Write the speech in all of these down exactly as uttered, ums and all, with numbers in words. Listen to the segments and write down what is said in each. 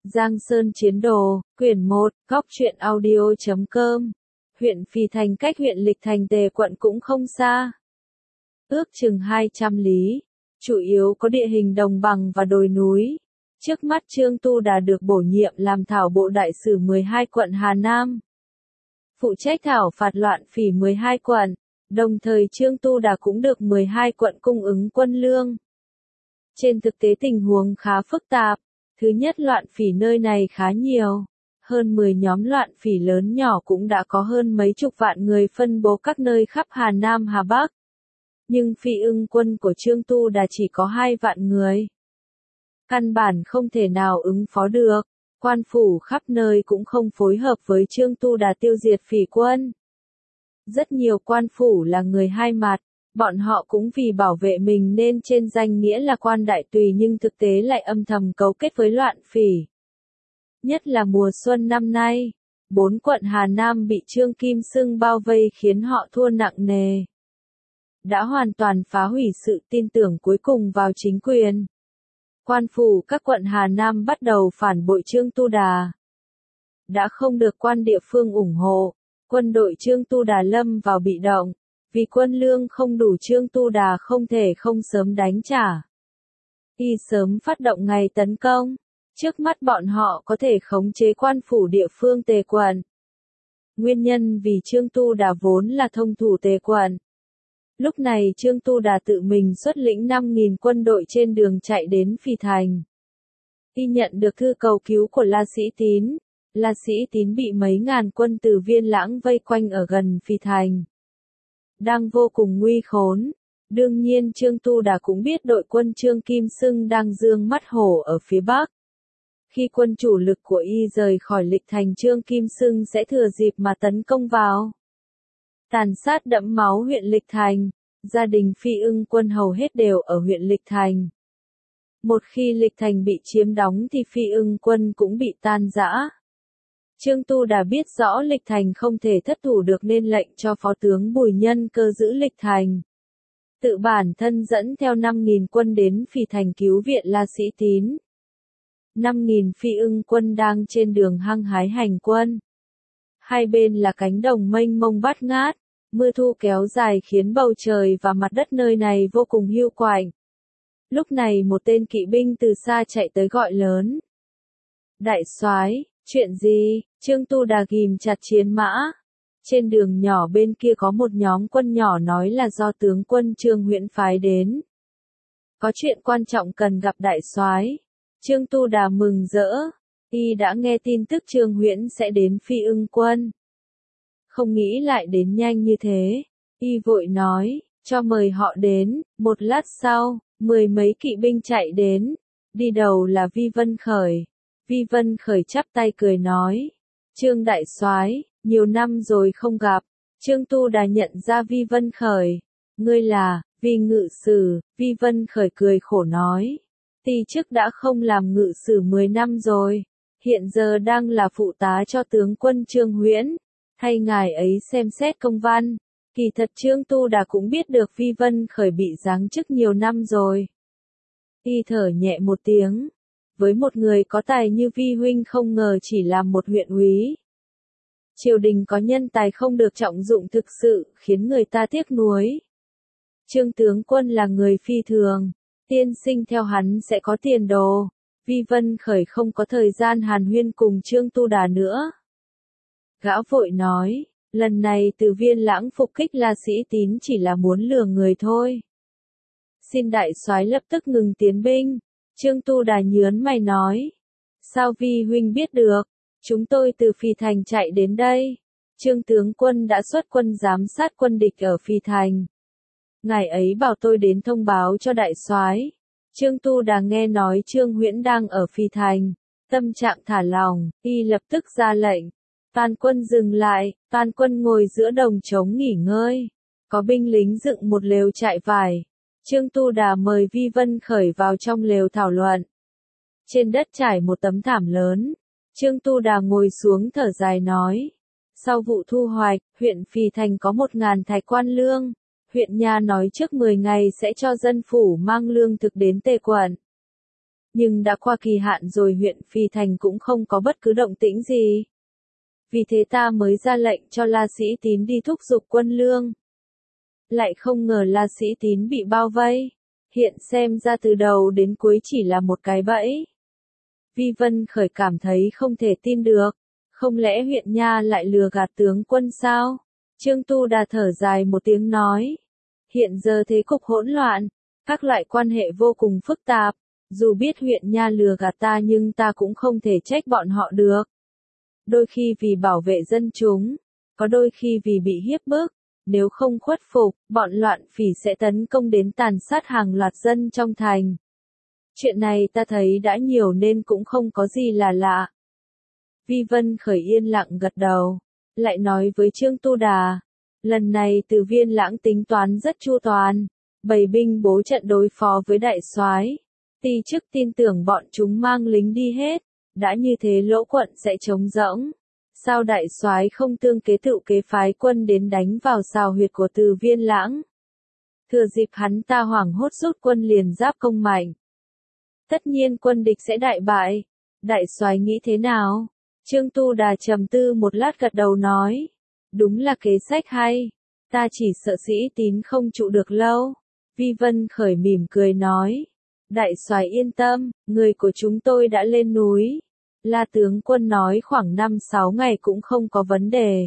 Giang Sơn Chiến Đồ, quyển một, góc truyện audio chấm com. Huyện Phì Thành cách huyện Lịch Thành Tề quận cũng không xa. Ước chừng hai trăm lý, chủ yếu có địa hình đồng bằng và đồi núi. Trước mắt Trương Tu Đà được bổ nhiệm làm thảo bộ đại sử mười hai quận Hà Nam. Phụ trách thảo phạt loạn phỉ mười hai quận, đồng thời Trương Tu Đà cũng được mười hai quận cung ứng quân lương. Trên thực tế tình huống khá phức tạp. Thứ nhất, loạn phỉ nơi này khá nhiều. Hơn mười nhóm loạn phỉ lớn nhỏ cũng đã có hơn mấy chục vạn người phân bố các nơi khắp Hà Nam Hà Bắc. Nhưng Phi Ưng quân của Trương Tu Đà chỉ có hai vạn người. Căn bản không thể nào ứng phó được. Quan phủ khắp nơi cũng không phối hợp với Trương Tu Đà tiêu diệt phỉ quân. Rất nhiều quan phủ là người hai mặt. Bọn họ cũng vì bảo vệ mình nên trên danh nghĩa là quan đại tùy nhưng thực tế lại âm thầm cấu kết với loạn phỉ. Nhất là mùa xuân năm nay, bốn quận Hà Nam bị Trương Kim Xưng bao vây khiến họ thua nặng nề. Đã hoàn toàn phá hủy sự tin tưởng cuối cùng vào chính quyền. Quan phủ các quận Hà Nam bắt đầu phản bội Trương Tu Đà. Đã không được quan địa phương ủng hộ, quân đội Trương Tu Đà lâm vào bị động. Vì quân lương không đủ Trương Tu Đà không thể không sớm đánh trả. Y sớm phát động ngày tấn công. Trước mắt bọn họ có thể khống chế quan phủ địa phương Tề quận. Nguyên nhân vì Trương Tu Đà vốn là thông thủ Tề quận. Lúc này Trương Tu Đà tự mình xuất lĩnh năm nghìn quân đội trên đường chạy đến Phì Thành. Y nhận được thư cầu cứu của La Sĩ Tín. La Sĩ Tín bị mấy ngàn quân từ Viên Lãng vây quanh ở gần Phì Thành. Đang vô cùng nguy khốn. Đương nhiên Trương Tu Đà cũng biết đội quân Trương Kim Xưng đang dương mắt hổ ở phía Bắc. Khi quân chủ lực của y rời khỏi Lịch Thành, Trương Kim Xưng sẽ thừa dịp mà tấn công vào. Tàn sát đẫm máu huyện Lịch Thành, gia đình Phi Ưng quân hầu hết đều ở huyện Lịch Thành. Một khi Lịch Thành bị chiếm đóng thì Phi Ưng quân cũng bị tan rã. Trương Tu Đà biết rõ Lịch Thành không thể thất thủ được nên lệnh cho phó tướng Bùi Nhân Cơ giữ Lịch Thành. Tự bản thân dẫn theo năm nghìn quân đến Phì Thành cứu viện La Sĩ Tín. năm nghìn Phi Ưng quân đang trên đường hăng hái hành quân. Hai bên là cánh đồng mênh mông bát ngát, mưa thu kéo dài khiến bầu trời và mặt đất nơi này vô cùng hiu quạnh. Lúc này một tên kỵ binh từ xa chạy tới gọi lớn. Đại soái, chuyện gì? Trương Tu Đà ghim chặt chiến mã. Trên đường nhỏ bên kia có một nhóm quân nhỏ nói là do tướng quân Trương Huyễn phái đến. Có chuyện quan trọng cần gặp đại soái. Trương Tu Đà mừng rỡ. Y đã nghe tin tức Trương Huyễn sẽ đến Phi Ưng quân. Không nghĩ lại đến nhanh như thế. Y vội nói, cho mời họ đến. Một lát sau, mười mấy kỵ binh chạy đến. Đi đầu là Vi Vân Khởi. Vi Vân Khởi chắp tay cười nói. Trương đại soái, nhiều năm rồi không gặp. Trương Tu Đà nhận ra Vi Vân Khởi. Ngươi là, Vi ngự sử. Vi Vân Khởi cười khổ nói. Ti chức đã không làm ngự sử mười năm rồi. Hiện giờ đang là phụ tá cho tướng quân Trương Huyễn. Thay ngài ấy xem xét công văn. Kỳ thật Trương Tu Đà cũng biết được Vi Vân Khởi bị giáng chức nhiều năm rồi. Y thở nhẹ một tiếng. Với một người có tài như Vi huynh không ngờ chỉ làm một huyện úy. Triều đình có nhân tài không được trọng dụng thực sự khiến người ta tiếc nuối. Trương tướng quân là người phi thường. Tiên sinh theo hắn sẽ có tiền đồ. Vi Vân Khởi không có thời gian hàn huyên cùng Trương Tu Đà nữa. Gã vội nói, lần này từ Viên Lãng phục kích La Sĩ Tín chỉ là muốn lừa người thôi. Xin đại soái lập tức ngừng tiến binh. Trương Tu Đà nhớn mày nói. Sao Vi huynh biết được? Chúng tôi từ Phì Thành chạy đến đây. Trương tướng quân đã xuất quân giám sát quân địch ở Phì Thành. Ngài ấy bảo tôi đến thông báo cho đại soái. Trương Tu Đà nghe nói Trương Huyễn đang ở Phì Thành. Tâm trạng thả lòng, y lập tức ra lệnh. Toàn quân dừng lại, toàn quân ngồi giữa đồng trống nghỉ ngơi. Có binh lính dựng một lều trại vải. Trương Tu Đà mời Vi Vân Khởi vào trong lều thảo luận. Trên đất trải một tấm thảm lớn. Trương Tu Đà ngồi xuống thở dài nói. Sau vụ thu hoạch, huyện Phì Thành có một ngàn thạch quan lương. Huyện nhà nói trước mười ngày sẽ cho dân phủ mang lương thực đến Tề quận. nhưng đã qua kỳ hạn rồi huyện Phi Thành cũng không có bất cứ động tĩnh gì. Vì thế ta mới ra lệnh cho La Sĩ Tín đi thúc giục quân lương. Lại không ngờ La Sĩ Tín bị bao vây. Hiện xem ra từ đầu đến cuối chỉ là một cái bẫy. Vi Vân Khởi cảm thấy không thể tin được. Không lẽ huyện Nha lại lừa gạt tướng quân sao? Trương Tu Đà thở dài một tiếng nói. Hiện giờ thế cục hỗn loạn, các loại quan hệ vô cùng phức tạp. Dù biết huyện Nha lừa gạt ta nhưng ta cũng không thể trách bọn họ được. Đôi khi vì bảo vệ dân chúng, có đôi khi vì bị hiếp bức. Nếu không khuất phục, bọn loạn phỉ sẽ tấn công đến tàn sát hàng loạt dân trong thành. Chuyện này ta thấy đã nhiều nên cũng không có gì là lạ. Vi Vân Khởi yên lặng gật đầu, lại nói với Trương Tu Đà. Lần này Từ Viên Lãng tính toán rất chu toàn, bày binh bố trận đối phó với đại soái. Ti chức tin tưởng bọn chúng mang lính đi hết, đã như thế Lỗ quận sẽ trống rỗng. Sao đại soái không tương kế tự kế phái quân đến đánh vào sào huyệt của Từ Viên Lãng? Thừa dịp hắn ta hoảng hốt rút quân liền giáp công mạnh. Tất nhiên quân địch sẽ đại bại. Đại soái nghĩ thế nào? Trương Tu Đà trầm tư một lát gật đầu nói. Đúng là kế sách hay. Ta chỉ sợ Sĩ Tín không trụ được lâu. Vi Vân Khởi mỉm cười nói. Đại soái yên tâm, người của chúng tôi đã lên núi. La tướng quân nói khoảng năm sáu ngày cũng không có vấn đề.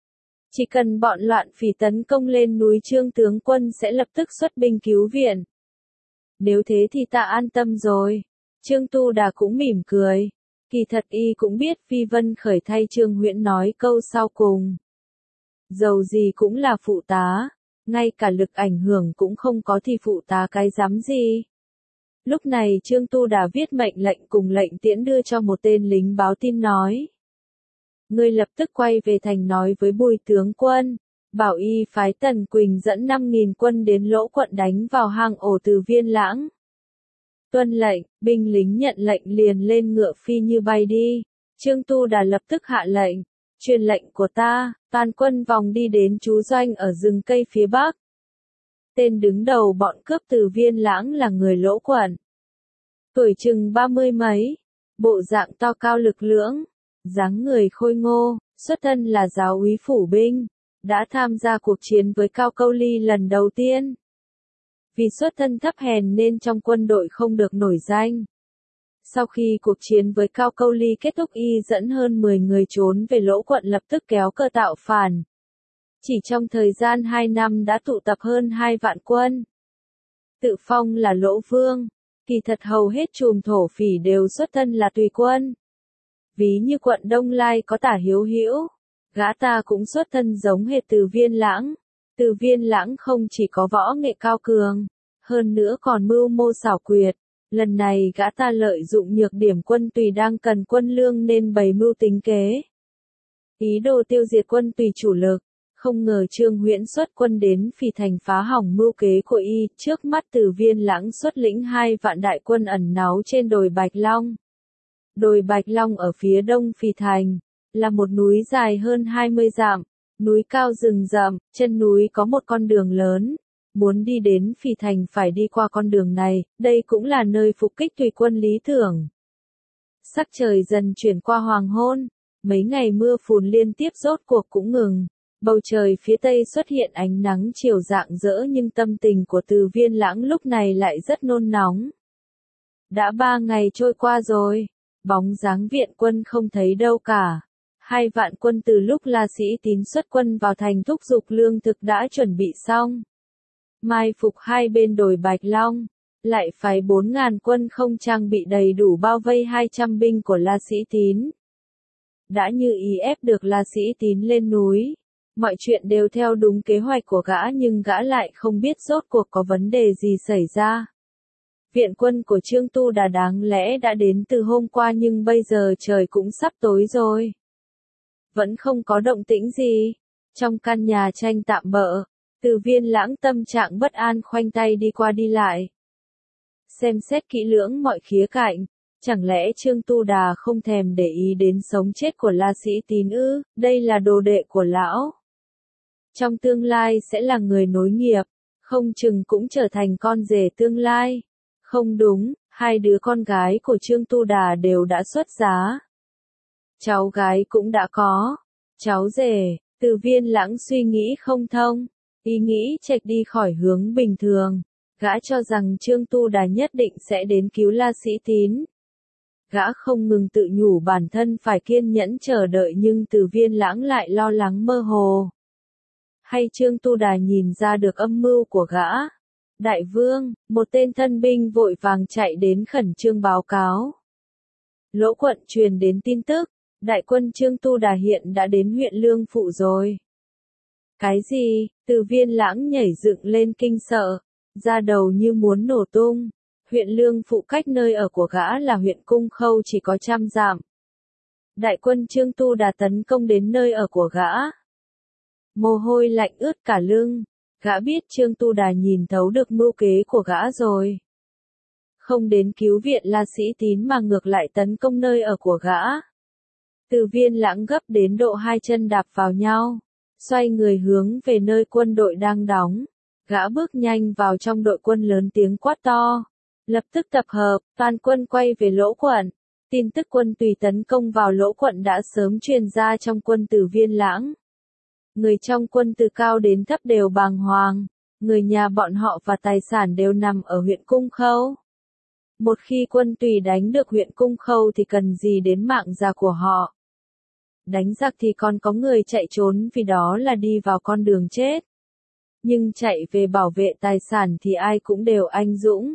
Chỉ cần bọn loạn phỉ tấn công lên núi Trương tướng quân sẽ lập tức xuất binh cứu viện. Nếu thế thì ta an tâm rồi. Trương Tu Đà cũng mỉm cười. Kỳ thật y cũng biết Vi Vân Khởi thay Trương Huyễn nói câu sau cùng. Dầu gì cũng là phụ tá, ngay cả lực ảnh hưởng cũng không có thì phụ tá cái dám gì. Lúc này Trương Tu Đà viết mệnh lệnh cùng lệnh tiễn đưa cho một tên lính báo tin nói. Ngươi lập tức quay về thành nói với Bùi tướng quân, bảo y phái Tần Quỳnh dẫn năm nghìn quân đến Lỗ quận đánh vào hang ổ Từ Viên Lãng. Tuân lệnh, binh lính nhận lệnh liền lên ngựa phi như bay đi. Trương Tu Đà lập tức hạ lệnh, truyền lệnh của ta, toàn quân vòng đi đến trú doanh ở rừng cây phía bắc. Tên đứng đầu bọn cướp Từ Viên Lãng là người Lỗ quận. Tuổi chừng ba mươi mấy, bộ dạng to cao lực lưỡng, dáng người khôi ngô, xuất thân là giáo úy phủ binh, đã tham gia cuộc chiến với Cao Câu Ly lần đầu tiên. Vì xuất thân thấp hèn nên trong quân đội không được nổi danh. Sau khi cuộc chiến với Cao Câu Ly kết thúc y dẫn hơn mười người trốn về Lỗ quận lập tức kéo cơ tạo phản. Chỉ trong thời gian hai năm đã tụ tập hơn hai vạn quân. Tự phong là Lỗ Vương, kỳ thật hầu hết trùm thổ phỉ đều xuất thân là tùy quân. Ví như quận Đông Lai có Tả Hiếu Hữu, gã ta cũng xuất thân giống hệt Từ Viên Lãng. Từ Viên Lãng không chỉ có võ nghệ cao cường, hơn nữa còn mưu mô xảo quyệt. Lần này gã ta lợi dụng nhược điểm quân tùy đang cần quân lương nên bày mưu tính kế. Ý đồ tiêu diệt quân tùy chủ lực, không ngờ Trương Huyễn xuất quân đến Phì Thành phá hỏng mưu kế của y, trước mắt Từ Viên Lãng xuất lĩnh hai vạn đại quân ẩn náu trên đồi Bạch Long. Đồi Bạch Long ở phía đông Phì Thành, là một núi dài hơn hai mươi dặm, núi cao rừng rậm, chân núi có một con đường lớn. Muốn đi đến Phì Thành phải đi qua con đường này, đây cũng là nơi phục kích tùy quân lý tưởng. Sắc trời dần chuyển qua hoàng hôn, mấy ngày mưa phùn liên tiếp rốt cuộc cũng ngừng. Bầu trời phía tây xuất hiện ánh nắng chiều rạng rỡ nhưng tâm tình của Từ Viên Lãng lúc này lại rất nôn nóng. Đã ba ngày trôi qua rồi, bóng dáng viện quân không thấy đâu cả. Hai vạn quân từ lúc La Sĩ Tín xuất quân vào thành thúc giục lương thực đã chuẩn bị xong. Mai phục hai bên đồi Bạch Long, lại phái bốn ngàn quân không trang bị đầy đủ bao vây hai trăm binh của La Sĩ Tín. Đã như ý ép được La Sĩ Tín lên núi, mọi chuyện đều theo đúng kế hoạch của gã nhưng gã lại không biết rốt cuộc có vấn đề gì xảy ra. Viện quân của Trương Tu Đà đáng lẽ đã đến từ hôm qua nhưng bây giờ trời cũng sắp tối rồi. Vẫn không có động tĩnh gì. Trong căn nhà tranh tạm bợ, Từ Viên Lãng tâm trạng bất an khoanh tay đi qua đi lại. Xem xét kỹ lưỡng mọi khía cạnh, chẳng lẽ Trương Tu Đà không thèm để ý đến sống chết của La Sĩ Tín ư? Đây là đồ đệ của lão. Trong tương lai sẽ là người nối nghiệp, không chừng cũng trở thành con rể tương lai. Không đúng, Hai đứa con gái của Trương Tu Đà đều đã xuất giá. Cháu gái cũng đã có. Cháu rể, Từ Viên Lãng suy nghĩ không thông. Ý nghĩ chệch đi khỏi hướng bình thường. Gã cho rằng Trương Tu Đà nhất định sẽ đến cứu La Sĩ Tín. Gã không ngừng tự nhủ bản thân phải kiên nhẫn chờ đợi nhưng Từ Viên Lãng lại lo lắng mơ hồ. Hay Trương Tu Đà nhìn ra được âm mưu của gã? Đại vương, một tên thân binh vội vàng chạy đến khẩn trương báo cáo. Lỗ quận truyền đến tin tức, đại quân Trương Tu Đà hiện đã đến huyện Lương Phụ rồi. Cái gì? Từ Viên Lãng nhảy dựng lên kinh sợ, da đầu như muốn nổ tung. Huyện Lương Phụ cách nơi ở của gã là huyện Cung Khâu chỉ có trăm dặm. Đại quân Trương Tu Đà tấn công đến nơi ở của gã. Mồ hôi lạnh ướt cả lưng. Gã biết Trương Tu Đà nhìn thấu được mưu kế của gã rồi. Không đến cứu viện La Sĩ Tín mà ngược lại tấn công nơi ở của gã. Từ Viên Lãng gấp đến độ hai chân đạp vào nhau, xoay người hướng về nơi quân đội đang đóng. Gã bước nhanh vào trong đội quân lớn tiếng quát to. Lập tức tập hợp, toàn quân quay về Lỗ quận. Tin tức quân Tùy tấn công vào Lỗ quận đã sớm truyền ra trong quân Từ Viên Lãng. Người trong quân từ cao đến thấp đều bàng hoàng, người nhà bọn họ và tài sản đều nằm ở huyện Cung Khâu. Một khi quân Tùy đánh được huyện Cung Khâu thì cần gì đến mạng già của họ. Đánh giặc thì còn có người chạy trốn vì đó là đi vào con đường chết. Nhưng chạy về bảo vệ tài sản thì ai cũng đều anh dũng.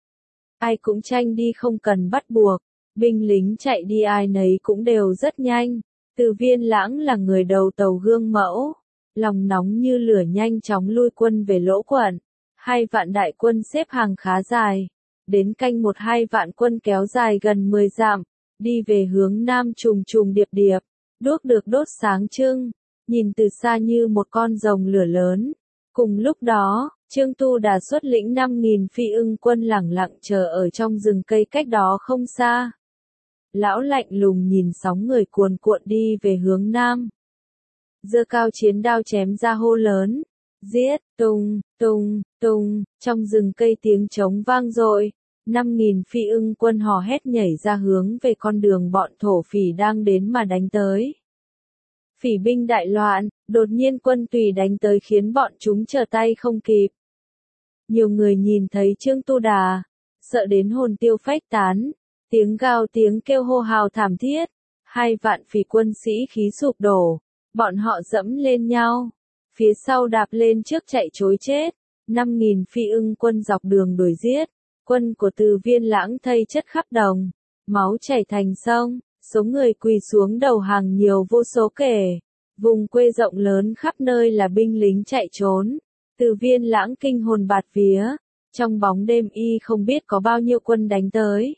Ai cũng tranh đi không cần bắt buộc, binh lính chạy đi ai nấy cũng đều rất nhanh. Từ Viên Lãng là người đầu tàu gương mẫu, lòng nóng như lửa nhanh chóng lui quân về Lỗ quận. Hai vạn đại quân xếp hàng khá dài, đến canh một hai vạn quân kéo dài gần mười dặm, đi về hướng nam trùng trùng điệp điệp, đuốc được đốt sáng trưng, nhìn từ xa như một con rồng lửa lớn. Cùng lúc đó, Trương Tu Đà xuất lĩnh năm nghìn phi ưng quân lẳng lặng chờ ở trong rừng cây cách đó không xa. Lão lạnh lùng nhìn sóng người cuồn cuộn đi về hướng nam. Giơ cao chiến đao chém ra hô lớn. Giết, tung, tung, tung, trong rừng cây tiếng trống vang dội. Năm nghìn phi ưng quân hò hét nhảy ra hướng về con đường bọn thổ phỉ đang đến mà đánh tới. Phỉ binh đại loạn, đột nhiên quân Tùy đánh tới khiến bọn chúng trở tay không kịp. Nhiều người nhìn thấy Trương Tu Đà, sợ đến hồn tiêu phách tán. Tiếng gào tiếng kêu hô hào thảm thiết, hai vạn phỉ quân sĩ khí sụp đổ, bọn họ dẫm lên nhau, phía sau đạp lên trước chạy trối chết, năm nghìn phi ưng quân dọc đường đuổi giết, quân của Từ Viên Lãng thây chất khắp đồng, máu chảy thành sông, số người quỳ xuống đầu hàng nhiều vô số kể, vùng quê rộng lớn khắp nơi là binh lính chạy trốn, Từ Viên Lãng kinh hồn bạt vía, trong bóng đêm y không biết có bao nhiêu quân đánh tới.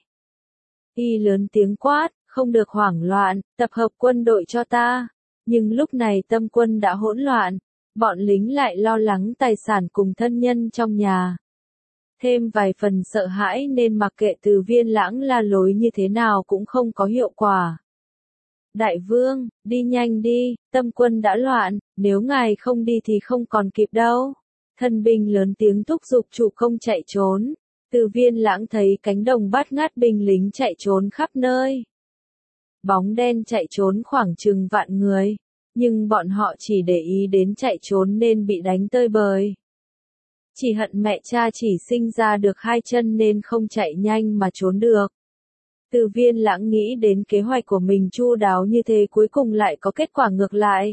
Y lớn tiếng quát, không được hoảng loạn, tập hợp quân đội cho ta. Nhưng lúc này tâm quân đã hỗn loạn, bọn lính lại lo lắng tài sản cùng thân nhân trong nhà. Thêm vài phần sợ hãi nên mặc kệ Từ Viên Lãng la lối như thế nào cũng không có hiệu quả. Đại vương, đi nhanh đi, tâm quân đã loạn, nếu ngài không đi thì không còn kịp đâu. Thân binh lớn tiếng thúc giục chủ công chạy trốn. Từ Viên Lãng thấy cánh đồng bát ngát binh lính chạy trốn khắp nơi. Bóng đen chạy trốn khoảng chừng vạn người, nhưng bọn họ chỉ để ý đến chạy trốn nên bị đánh tơi bời. Chỉ hận mẹ cha chỉ sinh ra được hai chân nên không chạy nhanh mà trốn được. Từ Viên Lãng nghĩ đến kế hoạch của mình chu đáo như thế cuối cùng lại có kết quả ngược lại.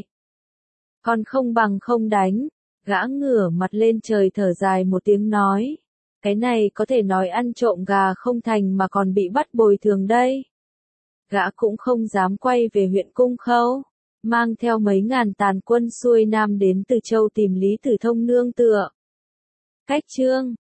Còn không bằng không đánh, gã ngửa mặt lên trời thở dài một tiếng nói. Cái này có thể nói ăn trộm gà không thành mà còn bị bắt bồi thường đây. Gã cũng không dám quay về huyện Cung Khâu, mang theo mấy ngàn tàn quân xuôi nam đến Từ Châu tìm Lý Tử Thông nương tựa. Cách chương